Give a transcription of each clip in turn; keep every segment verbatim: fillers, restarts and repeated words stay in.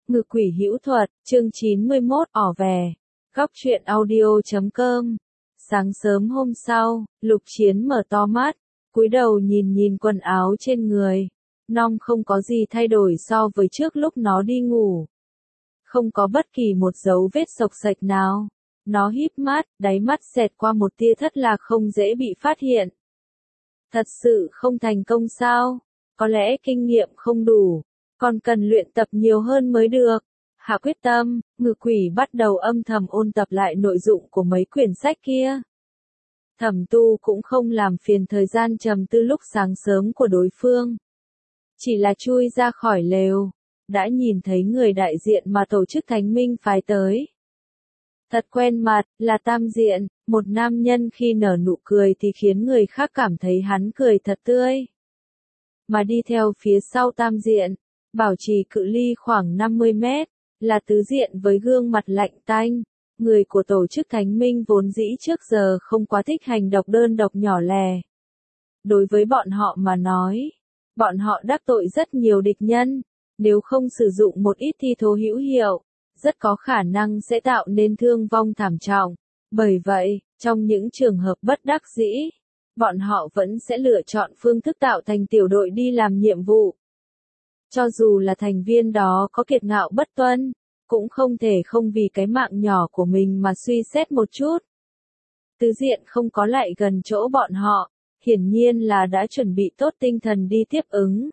Ngự quỷ hữu thuật, chương chín mươi mốt, ỏ về. Góc truyện audio chấm com. Sáng sớm hôm sau, Lục Chiến mở to mắt, cúi đầu nhìn nhìn quần áo trên người. Nong không có gì thay đổi so với trước lúc nó đi ngủ. Không có bất kỳ một dấu vết sộc sạch nào. Nó híp mắt, đáy mắt xẹt qua một tia thất lạc không dễ bị phát hiện. Thật sự không thành công sao? Có lẽ kinh nghiệm không đủ, còn cần luyện tập nhiều hơn mới được. Hạ quyết tâm, Ngự quỷ bắt đầu âm thầm ôn tập lại nội dung của mấy quyển sách kia. Thẩm Tu cũng không làm phiền thời gian trầm tư lúc sáng sớm của đối phương. Chỉ là chui ra khỏi lều, đã nhìn thấy người đại diện mà tổ chức Thánh Minh phái tới. Thật quen mặt, là Tam Diện, một nam nhân khi nở nụ cười thì khiến người khác cảm thấy hắn cười thật tươi. Mà đi theo phía sau Tam Diện, bảo trì cự ly khoảng năm mươi mét, là Tứ Diện với gương mặt lạnh tanh. Người của tổ chức Thánh Minh vốn dĩ trước giờ không quá thích hành động đơn độc nhỏ lẻ. Đối với bọn họ mà nói, bọn họ đắc tội rất nhiều địch nhân, nếu không sử dụng một ít thi thố hữu hiệu, rất có khả năng sẽ tạo nên thương vong thảm trọng. Bởi vậy, trong những trường hợp bất đắc dĩ, bọn họ vẫn sẽ lựa chọn phương thức tạo thành tiểu đội đi làm nhiệm vụ. Cho dù là thành viên đó có kiệt ngạo bất tuân, cũng không thể không vì cái mạng nhỏ của mình mà suy xét một chút. Tứ Diện không có lại gần chỗ bọn họ, hiển nhiên là đã chuẩn bị tốt tinh thần đi tiếp ứng.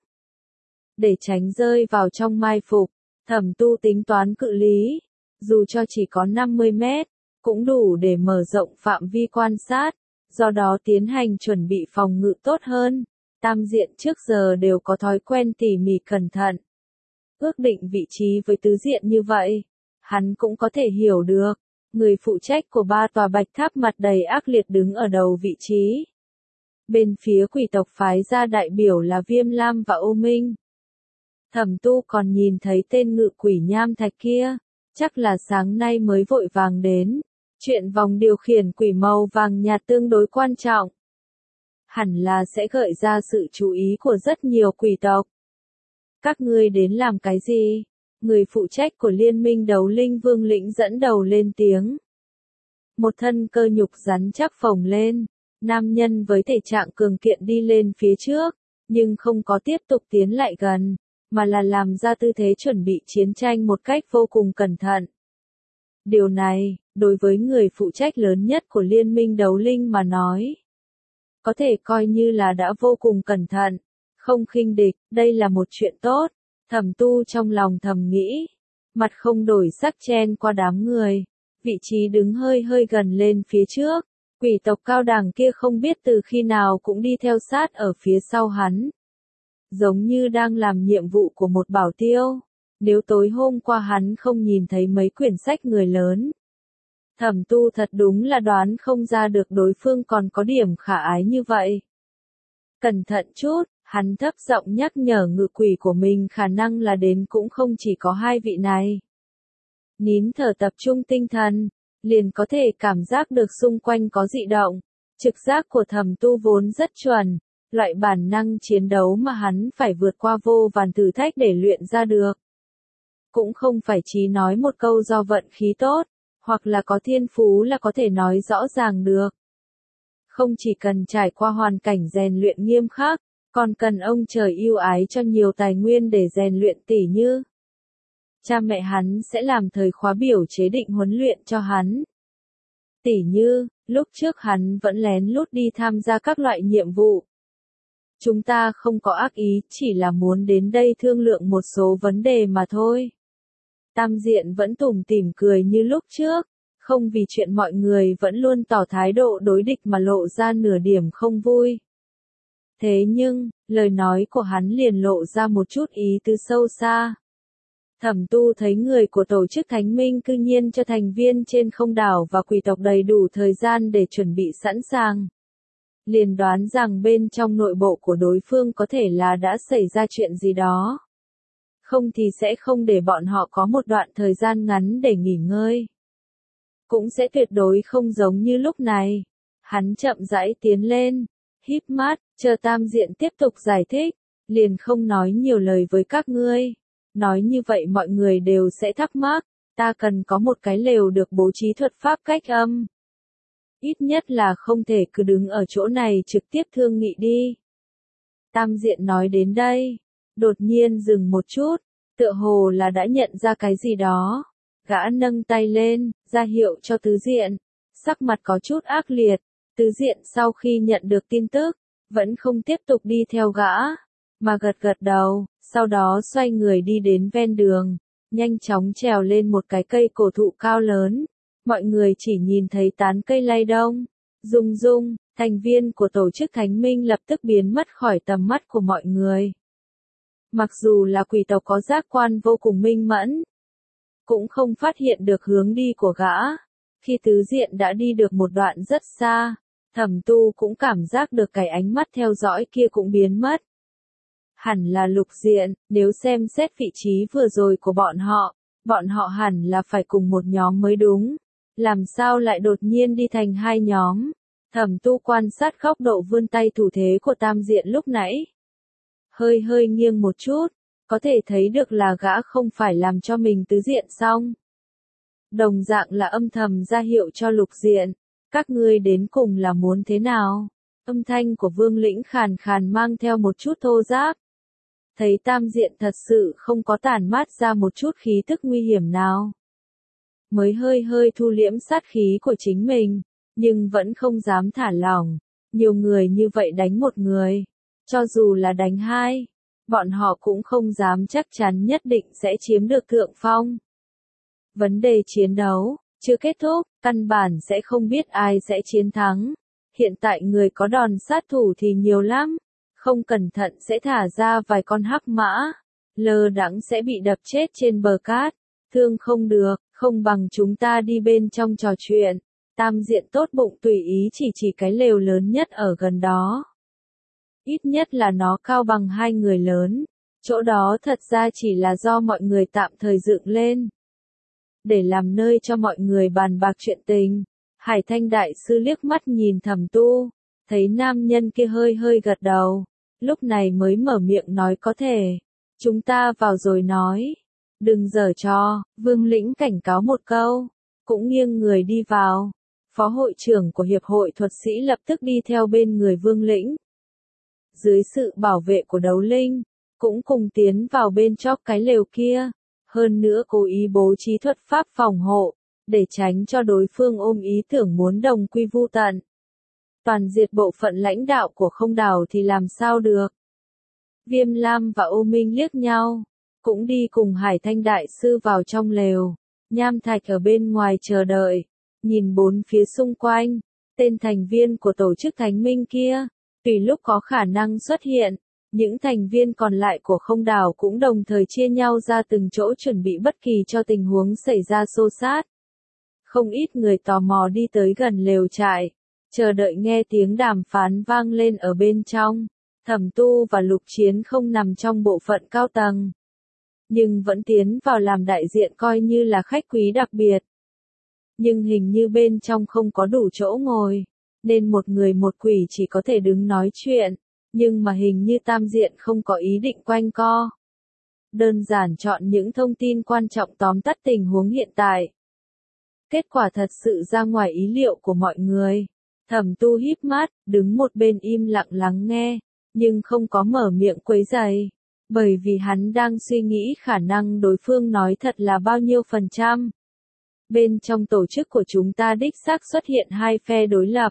Để tránh rơi vào trong mai phục, Thẩm Tu tính toán cự lý, dù cho chỉ có năm mươi mét, cũng đủ để mở rộng phạm vi quan sát, do đó tiến hành chuẩn bị phòng ngự tốt hơn. Tam Diện trước giờ đều có thói quen tỉ mỉ cẩn thận. Ước định vị trí với Tứ Diện như vậy, hắn cũng có thể hiểu được, người phụ trách của ba tòa bạch tháp mặt đầy ác liệt đứng ở đầu vị trí. Bên phía quỷ tộc phái ra đại biểu là Viêm Lam và Ô Minh. Thẩm Tu còn nhìn thấy tên ngự quỷ nham thạch kia, chắc là sáng nay mới vội vàng đến. Chuyện vòng điều khiển quỷ màu vàng nhạt tương đối quan trọng. Hẳn là sẽ gợi ra sự chú ý của rất nhiều quỷ tộc. Các ngươi đến làm cái gì? Người phụ trách của Liên minh Đấu Linh Vương Lĩnh dẫn đầu lên tiếng. Một thân cơ nhục rắn chắc phồng lên, nam nhân với thể trạng cường kiện đi lên phía trước, nhưng không có tiếp tục tiến lại gần, mà là làm ra tư thế chuẩn bị chiến tranh một cách vô cùng cẩn thận. Điều này, đối với người phụ trách lớn nhất của Liên minh Đấu Linh mà nói, có thể coi như là đã vô cùng cẩn thận, không khinh địch, đây là một chuyện tốt. Thẩm Tu trong lòng thầm nghĩ, mặt không đổi sắc chen qua đám người, vị trí đứng hơi hơi gần lên phía trước. Quỷ tộc cao đẳng kia không biết từ khi nào cũng đi theo sát ở phía sau hắn, giống như đang làm nhiệm vụ của một bảo tiêu. Nếu tối hôm qua hắn không nhìn thấy mấy quyển sách người lớn, Thẩm Tu thật đúng là đoán không ra được đối phương còn có điểm khả ái như vậy. Cẩn thận chút, hắn thấp giọng nhắc nhở ngự quỷ của mình khả năng là đến cũng không chỉ có hai vị này. Nín thở tập trung tinh thần, liền có thể cảm giác được xung quanh có dị động. Trực giác của Thẩm Tu vốn rất chuẩn, loại bản năng chiến đấu mà hắn phải vượt qua vô vàn thử thách để luyện ra được. Cũng không phải chỉ nói một câu do vận khí tốt, hoặc là có thiên phú là có thể nói rõ ràng được. Không chỉ cần trải qua hoàn cảnh rèn luyện nghiêm khắc, còn cần ông trời yêu ái cho nhiều tài nguyên để rèn luyện, tỉ như cha mẹ hắn sẽ làm thời khóa biểu chế định huấn luyện cho hắn. Tỉ như, lúc trước hắn vẫn lén lút đi tham gia các loại nhiệm vụ. Chúng ta không có ác ý, chỉ là muốn đến đây thương lượng một số vấn đề mà thôi. Tam Diện vẫn tủm tỉm cười như lúc trước, không vì chuyện mọi người vẫn luôn tỏ thái độ đối địch mà lộ ra nửa điểm không vui. Thế nhưng, lời nói của hắn liền lộ ra một chút ý tứ sâu xa. Thẩm Tu thấy người của tổ chức Thánh Minh cư nhiên cho thành viên trên không đảo và quỷ tộc đầy đủ thời gian để chuẩn bị sẵn sàng. Liền đoán rằng bên trong nội bộ của đối phương có thể là đã xảy ra chuyện gì đó. Không thì sẽ không để bọn họ có một đoạn thời gian ngắn để nghỉ ngơi. Cũng sẽ tuyệt đối không giống như lúc này. Hắn chậm rãi tiến lên, híp mắt, chờ Tam Diện tiếp tục giải thích, liền không nói nhiều lời với các ngươi. Nói như vậy mọi người đều sẽ thắc mắc, ta cần có một cái lều được bố trí thuật pháp cách âm. Ít nhất là không thể cứ đứng ở chỗ này trực tiếp thương nghị đi. Tam Diện nói đến đây, đột nhiên dừng một chút, tựa hồ là đã nhận ra cái gì đó. Gã nâng tay lên, ra hiệu cho Tứ Diện, sắc mặt có chút ác liệt. Tứ Diện sau khi nhận được tin tức, vẫn không tiếp tục đi theo gã, mà gật gật đầu, sau đó xoay người đi đến ven đường, nhanh chóng trèo lên một cái cây cổ thụ cao lớn. Mọi người chỉ nhìn thấy tán cây lay động. Rung rung, thành viên của tổ chức Thánh Minh lập tức biến mất khỏi tầm mắt của mọi người. Mặc dù là quỷ tộc có giác quan vô cùng minh mẫn, cũng không phát hiện được hướng đi của gã. Khi Tứ Diện đã đi được một đoạn rất xa, Thẩm Tu cũng cảm giác được cái ánh mắt theo dõi kia cũng biến mất. Hẳn là Lục Diện, nếu xem xét vị trí vừa rồi của bọn họ, bọn họ hẳn là phải cùng một nhóm mới đúng. Làm sao lại đột nhiên đi thành hai nhóm? Thẩm Tu quan sát góc độ vươn tay thủ thế của Tam Diện lúc nãy. Hơi hơi nghiêng một chút, có thể thấy được là gã không phải làm cho mình Tứ Diện xong. Đồng dạng là âm thầm ra hiệu cho Lục Diện, các ngươi đến cùng là muốn thế nào? Âm thanh của Vương Lĩnh khàn khàn mang theo một chút thô ráp. Thấy Tam Diện thật sự không có tản mát ra một chút khí tức nguy hiểm nào. Mới hơi hơi thu liễm sát khí của chính mình, nhưng vẫn không dám thả lỏng. Nhiều người như vậy đánh một người, cho dù là đánh hai, bọn họ cũng không dám chắc chắn nhất định sẽ chiếm được thượng phong. Vấn đề chiến đấu chưa kết thúc, căn bản sẽ không biết ai sẽ chiến thắng. Hiện tại người có đòn sát thủ thì nhiều lắm, không cẩn thận sẽ thả ra vài con hắc mã, lơ đãng sẽ bị đập chết trên bờ cát, thương không được, không bằng chúng ta đi bên trong trò chuyện. Tam Diện tốt bụng tùy ý chỉ chỉ cái lều lớn nhất ở gần đó. Ít nhất là nó cao bằng hai người lớn, chỗ đó thật ra chỉ là do mọi người tạm thời dựng lên. Để làm nơi cho mọi người bàn bạc chuyện tình, Hải Thanh Đại Sư liếc mắt nhìn Thẩm Tu, thấy nam nhân kia hơi hơi gật đầu, lúc này mới mở miệng nói có thể, chúng ta vào rồi nói, đừng giở trò. Vương Lĩnh cảnh cáo một câu, cũng nghiêng người đi vào. Phó hội trưởng của Hiệp hội Thuật sĩ lập tức đi theo bên người Vương Lĩnh. Dưới sự bảo vệ của Đấu Linh, cũng cùng tiến vào bên trong cái lều kia, hơn nữa cố ý bố trí thuật pháp phòng hộ, để tránh cho đối phương ôm ý tưởng muốn đồng quy vu tận. Toàn diệt bộ phận lãnh đạo của Không Đảo thì làm sao được. Viêm Lam và Ô Minh liếc nhau, cũng đi cùng Hải Thanh Đại Sư vào trong lều. Nham Thạch ở bên ngoài chờ đợi, nhìn bốn phía xung quanh, tên thành viên của tổ chức Thánh Minh kia, tùy lúc có khả năng xuất hiện. Những thành viên còn lại của Không Đảo cũng đồng thời chia nhau ra từng chỗ chuẩn bị bất kỳ cho tình huống xảy ra xô xát. Không ít người tò mò đi tới gần lều trại, chờ đợi nghe tiếng đàm phán vang lên ở bên trong. Thẩm Tu và Lục Chiến không nằm trong bộ phận cao tầng, nhưng vẫn tiến vào làm đại diện coi như là khách quý đặc biệt. Nhưng hình như bên trong không có đủ chỗ ngồi, nên một người một quỷ chỉ có thể đứng nói chuyện, nhưng mà hình như Tam Diện không có ý định quanh co. Đơn giản chọn những thông tin quan trọng tóm tắt tình huống hiện tại. Kết quả thật sự ra ngoài ý liệu của mọi người. Thẩm Tu híp mắt, đứng một bên im lặng lắng nghe, nhưng không có mở miệng quấy rầy, bởi vì hắn đang suy nghĩ khả năng đối phương nói thật là bao nhiêu phần trăm. Bên trong tổ chức của chúng ta đích xác xuất hiện hai phe đối lập.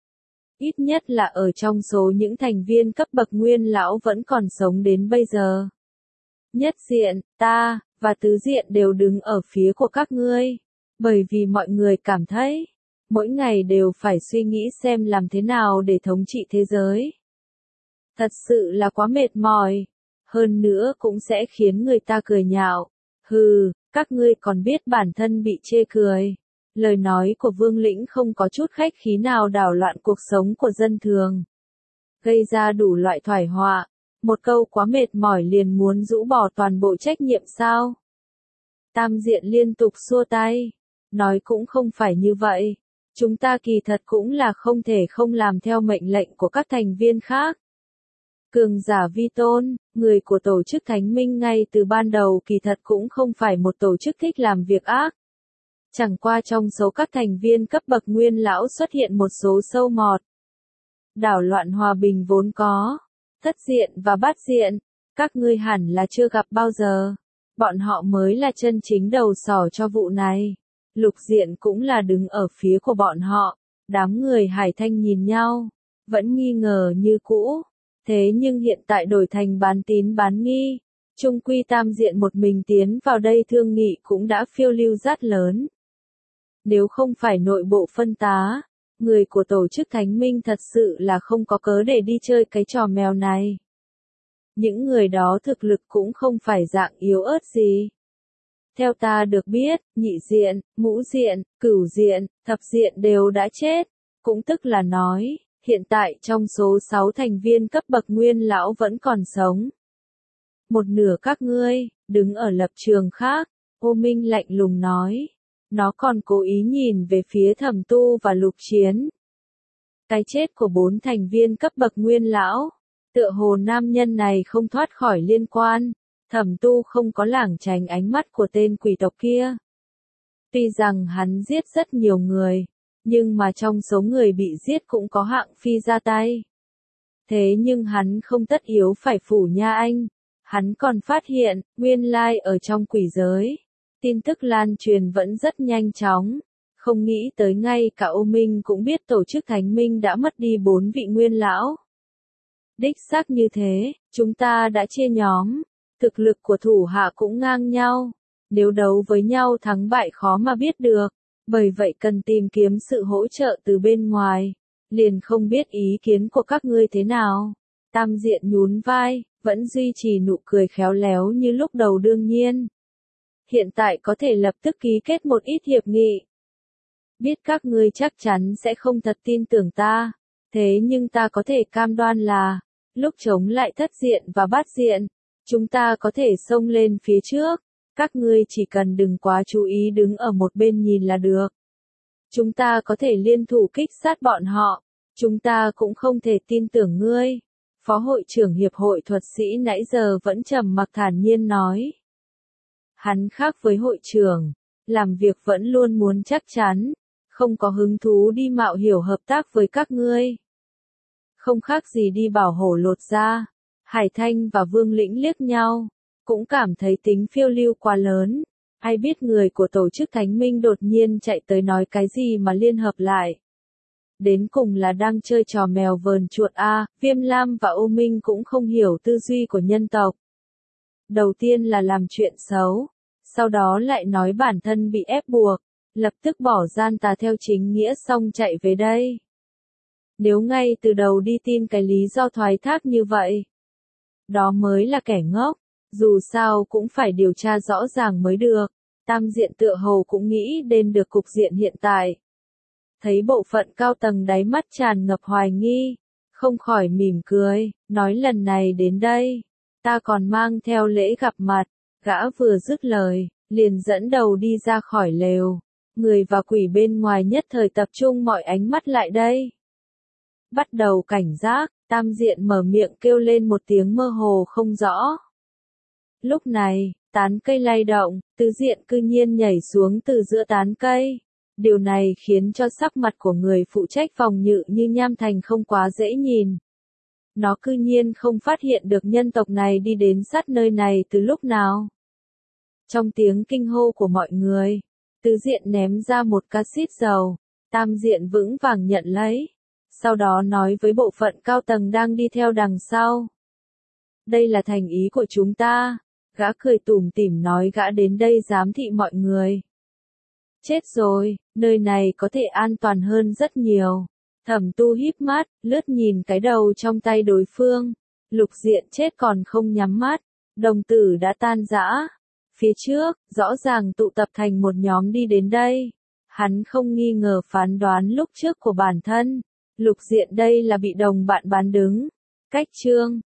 Ít nhất là ở trong số những thành viên cấp bậc nguyên lão vẫn còn sống đến bây giờ. Nhất Diện, ta, và Tứ Diện đều đứng ở phía của các ngươi, bởi vì mọi người cảm thấy, mỗi ngày đều phải suy nghĩ xem làm thế nào để thống trị thế giới. Thật sự là quá mệt mỏi, hơn nữa cũng sẽ khiến người ta cười nhạo. Hừ, các ngươi còn biết bản thân bị chê cười. Lời nói của Vương Lĩnh không có chút khách khí nào đảo loạn cuộc sống của dân thường, gây ra đủ loại thoái họa. Một câu quá mệt mỏi liền muốn rũ bỏ toàn bộ trách nhiệm sao? Tam Diện liên tục xua tay, nói cũng không phải như vậy. Chúng ta kỳ thật cũng là không thể không làm theo mệnh lệnh của các thành viên khác. Cường giả vi tôn, người của tổ chức Thánh Minh ngay từ ban đầu kỳ thật cũng không phải một tổ chức thích làm việc ác. Chẳng qua trong số các thành viên cấp bậc nguyên lão xuất hiện một số sâu mọt. Đảo loạn hòa bình vốn có, thất diện và bát diện, các ngươi hẳn là chưa gặp bao giờ. Bọn họ mới là chân chính đầu sỏ cho vụ này. Lục diện cũng là đứng ở phía của bọn họ. Đám người Hải Thanh nhìn nhau, vẫn nghi ngờ như cũ. Thế nhưng hiện tại đổi thành bán tín bán nghi. Trung quy tam diện một mình tiến vào đây thương nghị cũng đã phiêu lưu rất lớn. Nếu không phải nội bộ phân tá, người của tổ chức Thánh Minh thật sự là không có cớ để đi chơi cái trò mèo này. Những người đó thực lực cũng không phải dạng yếu ớt gì. Theo ta được biết, nhị diện, ngũ diện, cửu diện, thập diện đều đã chết. Cũng tức là nói, hiện tại trong số sáu thành viên cấp bậc nguyên lão vẫn còn sống. Một nửa các ngươi, đứng ở lập trường khác, Ô Minh lạnh lùng nói. Nó còn cố ý nhìn về phía Thẩm Tu và Lục Chiến. Cái chết của bốn thành viên cấp bậc nguyên lão, tựa hồ nam nhân này không thoát khỏi liên quan. Thẩm Tu không có lảng tránh ánh mắt của tên quỷ tộc kia. Tuy rằng hắn giết rất nhiều người, nhưng mà trong số người bị giết cũng có hạng phi ra tay. Thế nhưng hắn không tất yếu phải phủ nha anh. Hắn còn phát hiện, nguyên lai ở trong quỷ giới. Tin tức lan truyền vẫn rất nhanh chóng. Không nghĩ tới ngay cả Ô Minh cũng biết tổ chức Thánh Minh đã mất đi bốn vị nguyên lão. Đích xác như thế, chúng ta đã chia nhóm. Thực lực của thủ hạ cũng ngang nhau. Nếu đấu với nhau thắng bại khó mà biết được. Bởi vậy cần tìm kiếm sự hỗ trợ từ bên ngoài. Liền không biết ý kiến của các ngươi thế nào. Tam diện nhún vai, vẫn duy trì nụ cười khéo léo như lúc đầu đương nhiên. Hiện tại có thể lập tức ký kết một ít hiệp nghị. Biết các ngươi chắc chắn sẽ không thật tin tưởng ta. Thế nhưng ta có thể cam đoan là, lúc chống lại thất diện và bát diện, chúng ta có thể xông lên phía trước. Các ngươi chỉ cần đừng quá chú ý đứng ở một bên nhìn là được. Chúng ta có thể liên thủ kích sát bọn họ. Chúng ta cũng không thể tin tưởng ngươi. Phó hội trưởng hiệp hội thuật sĩ nãy giờ vẫn trầm mặc thản nhiên nói. Hắn khác với hội trưởng, làm việc vẫn luôn muốn chắc chắn, không có hứng thú đi mạo hiểu hợp tác với các ngươi. Không khác gì đi bảo hổ lột da. Hải Thanh và Vương Lĩnh liếc nhau, cũng cảm thấy tính phiêu lưu quá lớn. Ai biết người của tổ chức Thánh Minh đột nhiên chạy tới nói cái gì mà liên hợp lại. Đến cùng là đang chơi trò mèo vờn chuột a. Viêm Lam và Ô Minh cũng không hiểu tư duy của nhân tộc. Đầu tiên là làm chuyện xấu, sau đó lại nói bản thân bị ép buộc, lập tức bỏ gian tà theo chính nghĩa xong chạy về đây. Nếu ngay từ đầu đi tin cái lý do thoái thác như vậy, đó mới là kẻ ngốc, dù sao cũng phải điều tra rõ ràng mới được. Tam diện tựa hồ cũng nghĩ đến được cục diện hiện tại. Thấy bộ phận cao tầng đáy mắt tràn ngập hoài nghi, không khỏi mỉm cười, nói lần này đến đây, ta còn mang theo lễ gặp mặt. Gã vừa dứt lời, liền dẫn đầu đi ra khỏi lều. Người và quỷ bên ngoài nhất thời tập trung mọi ánh mắt lại đây. Bắt đầu cảnh giác, tam diện mở miệng kêu lên một tiếng mơ hồ không rõ. Lúc này, tán cây lay động, tứ diện cư nhiên nhảy xuống từ giữa tán cây. Điều này khiến cho sắc mặt của người phụ trách phòng nhự như nham thành không quá dễ nhìn. Nó cư nhiên không phát hiện được nhân tộc này đi đến sát nơi này từ lúc nào. Trong tiếng kinh hô của mọi người, tứ diện ném ra một ca xít dầu, tam diện vững vàng nhận lấy. Sau đó nói với bộ phận cao tầng đang đi theo đằng sau. Đây là thành ý của chúng ta. Gã cười tủm tỉm nói gã đến đây giám thị mọi người. Chết rồi, nơi này có thể an toàn hơn rất nhiều. Thẩm Tu híp mắt, lướt nhìn cái đầu trong tay đối phương. Lục diện chết còn không nhắm mắt. Đồng tử đã tan rã. Phía trước, rõ ràng tụ tập thành một nhóm đi đến đây. Hắn không nghi ngờ phán đoán lúc trước của bản thân. Lục diện đây là bị đồng bạn bán đứng. Cách chương